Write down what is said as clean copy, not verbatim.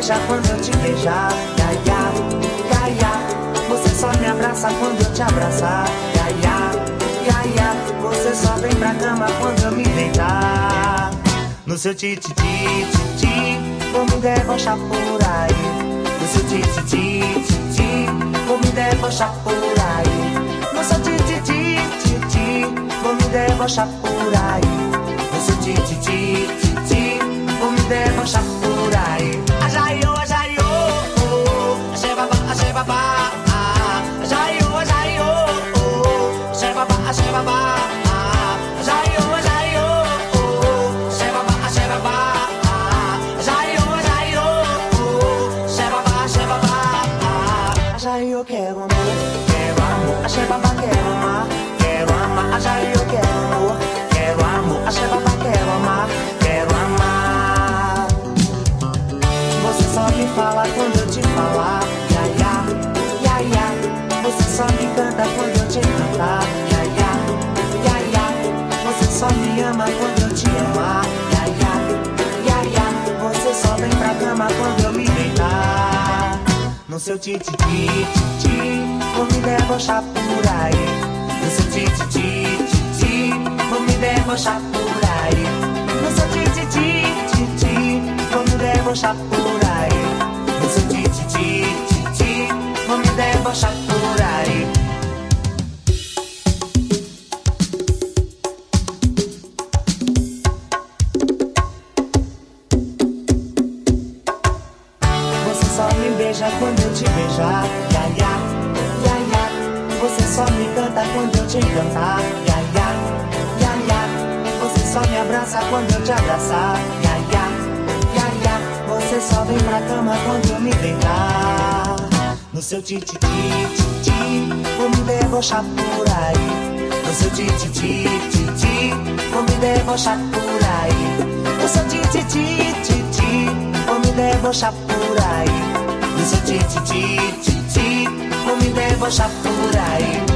beija quando eu te beijar. Ya, ya, ya, ya. Você só me abraça quando eu te abraçar. Ya, ya, ya, ya. Você só vem pra cama quando eu me deitar. No seu ti-ti-ti-ti-ti, vou me debochar por aí. No seu ti-ti-ti-ti-ti, vou me debochar por aí. No seu ti-ti-ti-ti-ti, vou me debochar por aí. No seu ti-ti-ti-ti-ti, vou me debochar por aí. Ajaiô, ajaiô, ajebabá, ajebabá. Ajaiô, ajaiô, ajebabá, ajebabá. Ajaiô, ajaiô, ajebabá, ajebabá. Ajaiô, ajaiô, ajebabá, ajebabá. Ajaiô, quero amor, quero amor. Ajebabá, quero amar, quero amar. Ajaiô, quero amor, quero amor. Ajebabá, quero amar, quero amar. Você só me fala quando eu te falar. Ya, ya, ya, ya. Você só me canta quando eu te cantar. Ya, ya, ya, ya. Você só me ama quando eu te amar. Ya, ya, ya, ya. Você só vem pra cama quando eu me deitar. No seu ti-ti-ti-ti-ti, vou me debochar por aí. No seu ti-ti-ti-ti-ti, vou me debochar por aí. No seu ti-ti-ti-ti-ti, vou me debochar por aí. No seu ti-ti-ti-ti-ti, vou me debochar por aí. Você só me beija quando eu te beijar. Ya, ya, ya, ya. Você só me canta quando eu te cantar. Ya, ya, ya, ya. Você só me abraça quando eu te abraçar. Ya, ya, ya, ya. Você só vem pra cama quando eu me deitar. No seu ti-ti-ti-ti-ti, vou me debochar por aí. No seu ti-ti-ti-ti-ti, vou me debochar por aí. No seu ti-ti-ti-ti-ti, vou me debochar por aí. No seu ti-ti-ti-ti-ti, vou me debochar por aí.